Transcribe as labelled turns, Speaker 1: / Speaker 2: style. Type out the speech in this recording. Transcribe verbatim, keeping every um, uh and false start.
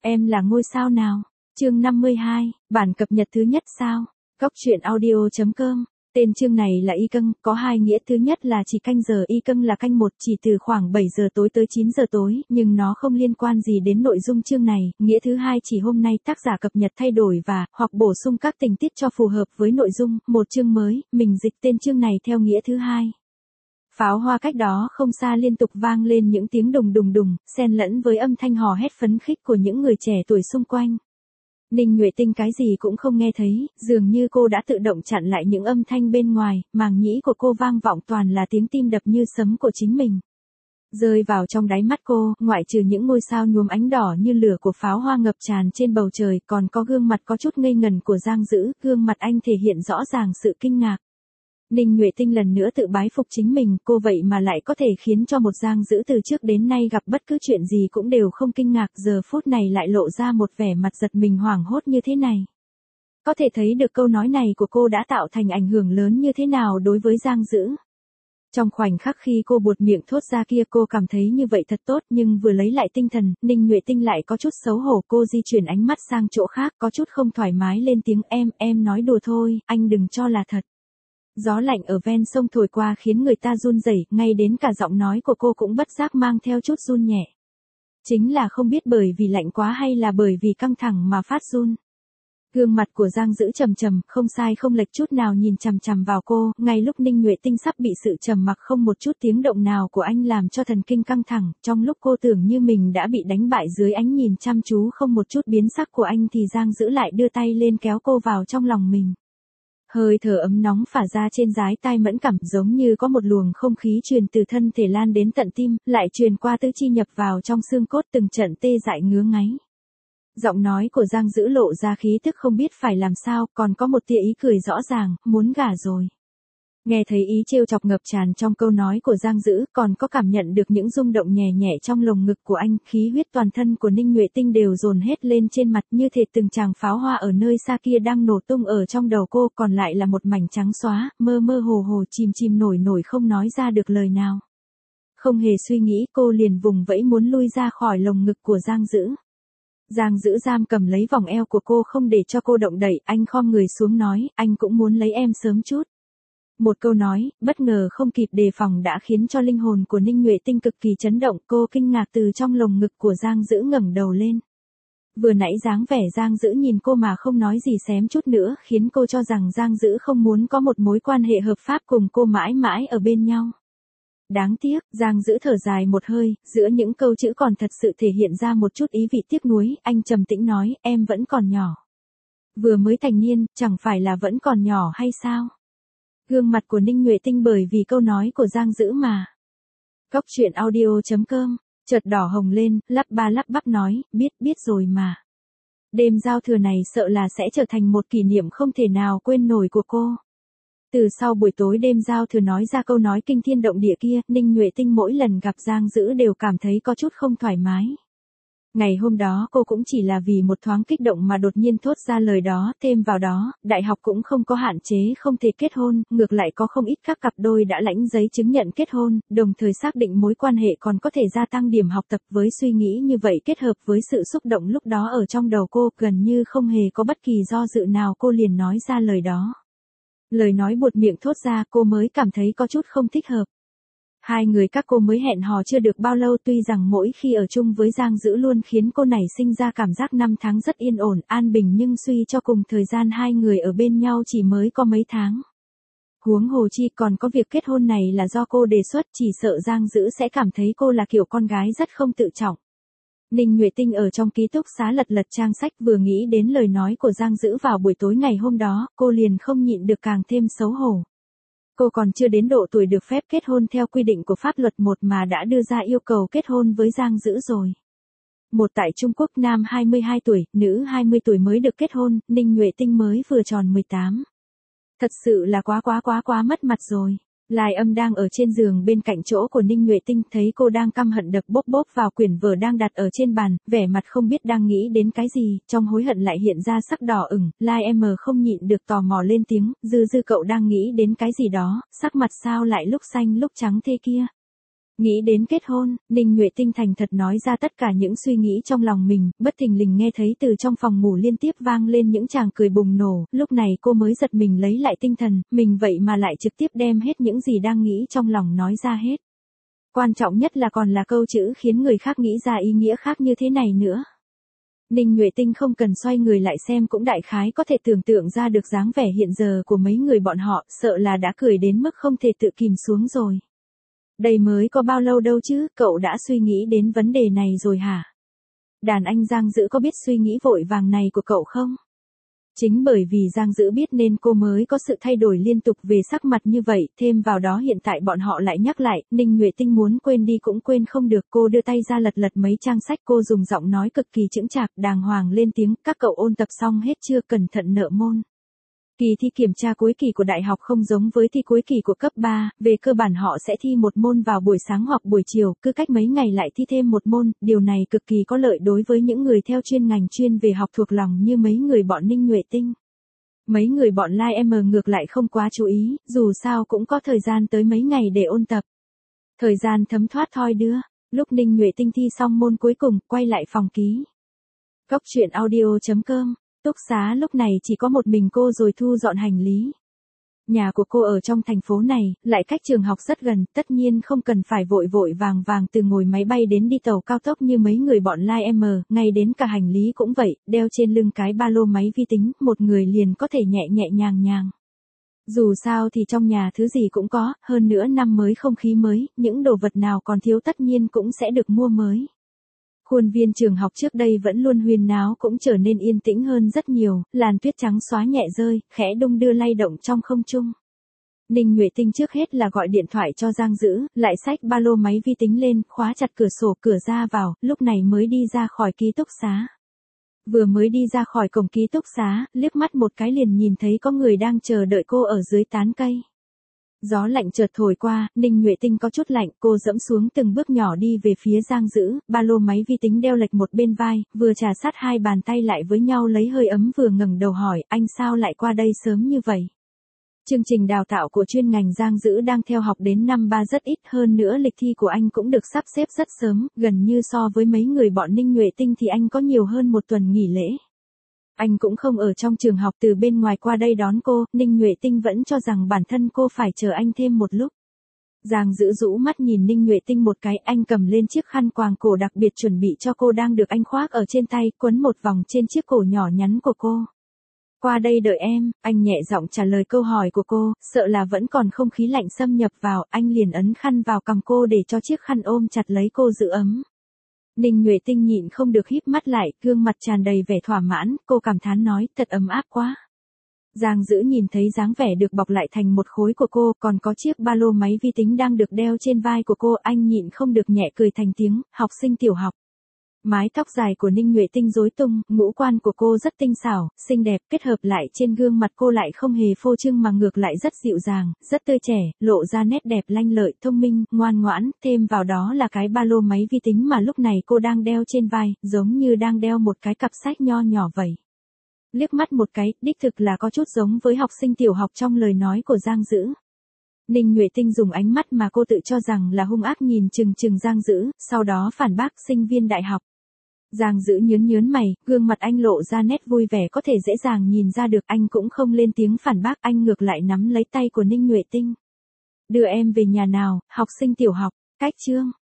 Speaker 1: Em là ngôi sao nào? Chương năm mươi hai, bản cập nhật thứ nhất sao? Góc truyện audio chấm com. Tên chương này là y căng, có hai nghĩa. Thứ nhất là chỉ canh giờ, y căng là canh một, chỉ từ khoảng bảy giờ tối tới chín giờ tối, nhưng nó không liên quan gì đến nội dung chương này. Nghĩa thứ hai chỉ hôm nay tác giả cập nhật thay đổi và hoặc bổ sung các tình tiết cho phù hợp với nội dung. Một chương mới, mình dịch tên chương này theo nghĩa thứ hai. Pháo hoa cách đó không xa liên tục vang lên những tiếng đùng đùng đùng, xen lẫn với âm thanh hò hét phấn khích của những người trẻ tuổi xung quanh. Ninh Nhuệ Tinh cái gì cũng không nghe thấy, dường như cô đã tự động chặn lại những âm thanh bên ngoài, màng nhĩ của cô vang vọng toàn là tiếng tim đập như sấm của chính mình. Rơi vào trong đáy mắt cô, ngoại trừ những ngôi sao nhuốm ánh đỏ như lửa của pháo hoa ngập tràn trên bầu trời, còn có gương mặt có chút ngây ngần của Giang Dữ, gương mặt anh thể hiện rõ ràng sự kinh ngạc. Ninh Nhuệ Tinh lần nữa tự bái phục chính mình, cô vậy mà lại có thể khiến cho một Giang Dữ từ trước đến nay gặp bất cứ chuyện gì cũng đều không kinh ngạc, giờ phút này lại lộ ra một vẻ mặt giật mình hoảng hốt như thế này. Có thể thấy được câu nói này của cô đã tạo thành ảnh hưởng lớn như thế nào đối với Giang Dữ. Trong khoảnh khắc khi cô buột miệng thốt ra kia, cô cảm thấy như vậy thật tốt, nhưng vừa lấy lại tinh thần, Ninh Nhuệ Tinh lại có chút xấu hổ, cô di chuyển ánh mắt sang chỗ khác, có chút không thoải mái lên tiếng, em, em nói đùa thôi, anh đừng cho là thật. Gió lạnh ở ven sông thổi qua khiến người ta run rẩy, ngay đến cả giọng nói của cô cũng bất giác mang theo chút run nhẹ. Chính là không biết bởi vì lạnh quá hay là bởi vì căng thẳng mà phát run. Gương mặt của Giang Dữ trầm trầm, không sai không lệch chút nào nhìn chằm chằm vào cô, ngay lúc Ninh Nhuệ Tinh sắp bị sự trầm mặc không một chút tiếng động nào của anh làm cho thần kinh căng thẳng, trong lúc cô tưởng như mình đã bị đánh bại dưới ánh nhìn chăm chú không một chút biến sắc của anh thì Giang Dữ lại đưa tay lên kéo cô vào trong lòng mình. Hơi thở ấm nóng phả ra trên dái tai mẫn cảm, giống như có một luồng không khí truyền từ thân thể lan đến tận tim, lại truyền qua tứ chi nhập vào trong xương cốt, từng trận tê dại ngứa ngáy. Giọng nói của Giang Dữ lộ ra khí tức không biết phải làm sao, còn có một tia ý cười rõ ràng, muốn gả rồi. Nghe thấy ý trêu chọc ngập tràn trong câu nói của Giang Dữ, còn có cảm nhận được những rung động nhẹ nhẹ trong lồng ngực của anh, khí huyết toàn thân của Ninh Nhuệ Tinh đều dồn hết lên trên mặt, như thể từng tràng pháo hoa ở nơi xa kia đang nổ tung ở trong đầu cô, còn lại là một mảnh trắng xóa, mơ mơ hồ hồ, chìm chìm nổi nổi không nói ra được lời nào. Không hề suy nghĩ, cô liền vùng vẫy muốn lui ra khỏi lồng ngực của Giang Dữ. Giang Dữ giam cầm lấy vòng eo của cô không để cho cô động đậy, anh khom người xuống nói, anh cũng muốn lấy em sớm chút. Một câu nói, bất ngờ không kịp đề phòng đã khiến cho linh hồn của Ninh Nhuệ Tinh cực kỳ chấn động, cô kinh ngạc từ trong lồng ngực của Giang Dữ ngẩng đầu lên. Vừa nãy dáng vẻ Giang Dữ nhìn cô mà không nói gì xém chút nữa, khiến cô cho rằng Giang Dữ không muốn có một mối quan hệ hợp pháp cùng cô mãi mãi ở bên nhau. Đáng tiếc, Giang Dữ thở dài một hơi, giữa những câu chữ còn thật sự thể hiện ra một chút ý vị tiếc nuối, anh trầm tĩnh nói, em vẫn còn nhỏ. Vừa mới thành niên, chẳng phải là vẫn còn nhỏ hay sao? Gương mặt của Ninh Nhuệ Tinh bởi vì câu nói của Giang Dữ mà. Góc truyện audio chấm com, chợt đỏ hồng lên, lắp ba lắp bắp nói, biết biết rồi mà. Đêm giao thừa này sợ là sẽ trở thành một kỷ niệm không thể nào quên nổi của cô. Từ sau buổi tối đêm giao thừa nói ra câu nói kinh thiên động địa kia, Ninh Nhuệ Tinh mỗi lần gặp Giang Dữ đều cảm thấy có chút không thoải mái. Ngày hôm đó cô cũng chỉ là vì một thoáng kích động mà đột nhiên thốt ra lời đó, thêm vào đó, đại học cũng không có hạn chế không thể kết hôn, ngược lại có không ít các cặp đôi đã lãnh giấy chứng nhận kết hôn, đồng thời xác định mối quan hệ còn có thể gia tăng điểm học tập. Với suy nghĩ như vậy kết hợp với sự xúc động lúc đó ở trong đầu cô, gần như không hề có bất kỳ do dự nào cô liền nói ra lời đó. Lời nói buột miệng thốt ra cô mới cảm thấy có chút không thích hợp. Hai người các cô mới hẹn hò chưa được bao lâu, tuy rằng mỗi khi ở chung với Giang Dữ luôn khiến cô nảy sinh ra cảm giác năm tháng rất yên ổn, an bình, nhưng suy cho cùng thời gian hai người ở bên nhau chỉ mới có mấy tháng. Huống hồ chi còn có việc kết hôn này là do cô đề xuất, chỉ sợ Giang Dữ sẽ cảm thấy cô là kiểu con gái rất không tự trọng. Ninh Nhuệ Tinh ở trong ký túc xá lật lật trang sách, vừa nghĩ đến lời nói của Giang Dữ vào buổi tối ngày hôm đó, cô liền không nhịn được càng thêm xấu hổ. Cô còn chưa đến độ tuổi được phép kết hôn theo quy định của pháp luật một mà đã đưa ra yêu cầu kết hôn với Giang Dữ rồi. Một tại Trung Quốc, nam hai mươi hai tuổi, nữ hai mươi tuổi mới được kết hôn, Ninh Nhuệ Tinh mới vừa tròn mười tám. Thật sự là quá quá quá quá mất mặt rồi. Lai Âm đang ở trên giường bên cạnh chỗ của Ninh Nhuệ Tinh, thấy cô đang căm hận đập bốp bốp vào quyển vở đang đặt ở trên bàn, vẻ mặt không biết đang nghĩ đến cái gì, trong hối hận lại hiện ra sắc đỏ ửng. Lai Em không nhịn được tò mò lên tiếng, Dư Dư cậu đang nghĩ đến cái gì đó, sắc mặt sao lại lúc xanh lúc trắng thế kia? Nghĩ đến kết hôn, Ninh Nhuệ Tinh thành thật nói ra tất cả những suy nghĩ trong lòng mình, bất thình lình nghe thấy từ trong phòng ngủ liên tiếp vang lên những tràng cười bùng nổ, lúc này cô mới giật mình lấy lại tinh thần, mình vậy mà lại trực tiếp đem hết những gì đang nghĩ trong lòng nói ra hết. Quan trọng nhất là còn là câu chữ khiến người khác nghĩ ra ý nghĩa khác như thế này nữa. Ninh Nhuệ Tinh không cần xoay người lại xem cũng đại khái có thể tưởng tượng ra được dáng vẻ hiện giờ của mấy người bọn họ, sợ là đã cười đến mức không thể tự kìm xuống rồi. Đây mới có bao lâu đâu chứ, cậu đã suy nghĩ đến vấn đề này rồi hả? Đàn anh Giang Dữ có biết suy nghĩ vội vàng này của cậu không? Chính bởi vì Giang Dữ biết nên cô mới có sự thay đổi liên tục về sắc mặt như vậy, thêm vào đó hiện tại bọn họ lại nhắc lại, Ninh Nhuệ Tinh muốn quên đi cũng quên không được, cô đưa tay ra lật lật mấy trang sách, cô dùng giọng nói cực kỳ chững chạc, đàng hoàng lên tiếng, các cậu ôn tập xong hết chưa, cẩn thận nợ môn. Kỳ thi kiểm tra cuối kỳ của đại học không giống với thi cuối kỳ của cấp ba, về cơ bản họ sẽ thi một môn vào buổi sáng hoặc buổi chiều, cứ cách mấy ngày lại thi thêm một môn, điều này cực kỳ có lợi đối với những người theo chuyên ngành chuyên về học thuộc lòng như mấy người bọn Ninh Nhuệ Tinh. Mấy người bọn Lai M ngược lại không quá chú ý, dù sao cũng có thời gian tới mấy ngày để ôn tập. Thời gian thấm thoát thoi đưa, lúc Ninh Nhuệ Tinh thi xong môn cuối cùng, quay lại phòng ký. Góc truyện audio chấm com. Túc xá lúc này chỉ có một mình cô rồi thu dọn hành lý. Nhà của cô ở trong thành phố này, lại cách trường học rất gần, tất nhiên không cần phải vội vội vàng vàng từ ngồi máy bay đến đi tàu cao tốc như mấy người bọn Lai M, ngay đến cả hành lý cũng vậy, đeo trên lưng cái ba lô máy vi tính, một người liền có thể nhẹ nhẹ nhàng nhàng. Dù sao thì trong nhà thứ gì cũng có, hơn nữa năm mới không khí mới, những đồ vật nào còn thiếu tất nhiên cũng sẽ được mua mới. Khuôn viên trường học trước đây vẫn luôn huyên náo cũng trở nên yên tĩnh hơn rất nhiều, làn tuyết trắng xóa nhẹ rơi, khẽ đung đưa lay động trong không trung. Ninh Nhuệ Tinh trước hết là gọi điện thoại cho Giang Dữ, lại xách ba lô máy vi tính lên, khóa chặt cửa sổ cửa ra vào, lúc này mới đi ra khỏi ký túc xá. Vừa mới đi ra khỏi cổng ký túc xá, liếc mắt một cái liền nhìn thấy có người đang chờ đợi cô ở dưới tán cây. Gió lạnh chợt thổi qua, Ninh Nhuệ Tinh có chút lạnh, cô dẫm xuống từng bước nhỏ đi về phía Giang Dữ, ba lô máy vi tính đeo lệch một bên vai, vừa trà sát hai bàn tay lại với nhau lấy hơi ấm vừa ngẩng đầu hỏi, anh sao lại qua đây sớm như vậy? Chương trình đào tạo của chuyên ngành Giang Dữ đang theo học đến năm ba rất ít, hơn nữa lịch thi của anh cũng được sắp xếp rất sớm, gần như so với mấy người bọn Ninh Nhuệ Tinh thì anh có nhiều hơn một tuần nghỉ lễ. Anh cũng không ở trong trường học, từ bên ngoài qua đây đón cô, Ninh Nhuệ Tinh vẫn cho rằng bản thân cô phải chờ anh thêm một lúc. Giang Dữ rũ mắt nhìn Ninh Nhuệ Tinh một cái, anh cầm lên chiếc khăn quàng cổ đặc biệt chuẩn bị cho cô đang được anh khoác ở trên tay, quấn một vòng trên chiếc cổ nhỏ nhắn của cô. Qua đây đợi em, anh nhẹ giọng trả lời câu hỏi của cô, sợ là vẫn còn không khí lạnh xâm nhập vào, anh liền ấn khăn vào cằm cô để cho chiếc khăn ôm chặt lấy cô giữ ấm. Ninh Nhuệ Tinh nhịn không được híp mắt lại, gương mặt tràn đầy vẻ thỏa mãn, cô cảm thán nói, thật ấm áp quá. Giang Dữ nhìn thấy dáng vẻ được bọc lại thành một khối của cô, còn có chiếc ba lô máy vi tính đang được đeo trên vai của cô, anh nhịn không được nhẹ cười thành tiếng, học sinh tiểu học. Mái tóc dài của Ninh Nhuệ Tinh rối tung, ngũ quan của cô rất tinh xảo, xinh đẹp, kết hợp lại trên gương mặt cô lại không hề phô trương mà ngược lại rất dịu dàng, rất tươi trẻ, lộ ra nét đẹp lanh lợi, thông minh, ngoan ngoãn, thêm vào đó là cái ba lô máy vi tính mà lúc này cô đang đeo trên vai, giống như đang đeo một cái cặp sách nho nhỏ vậy. Liếc mắt một cái, đích thực là có chút giống với học sinh tiểu học trong lời nói của Giang Dữ. Ninh Nhuệ Tinh dùng ánh mắt mà cô tự cho rằng là hung ác nhìn chừng chừng Giang Dữ, sau đó phản bác, sinh viên đại học. Giang Dữ nhớn nhớn mày, gương mặt anh lộ ra nét vui vẻ có thể dễ dàng nhìn ra được, anh cũng không lên tiếng phản bác, anh ngược lại nắm lấy tay của Ninh Nhuệ Tinh. Đưa em về nhà nào, học sinh tiểu học, cách chương.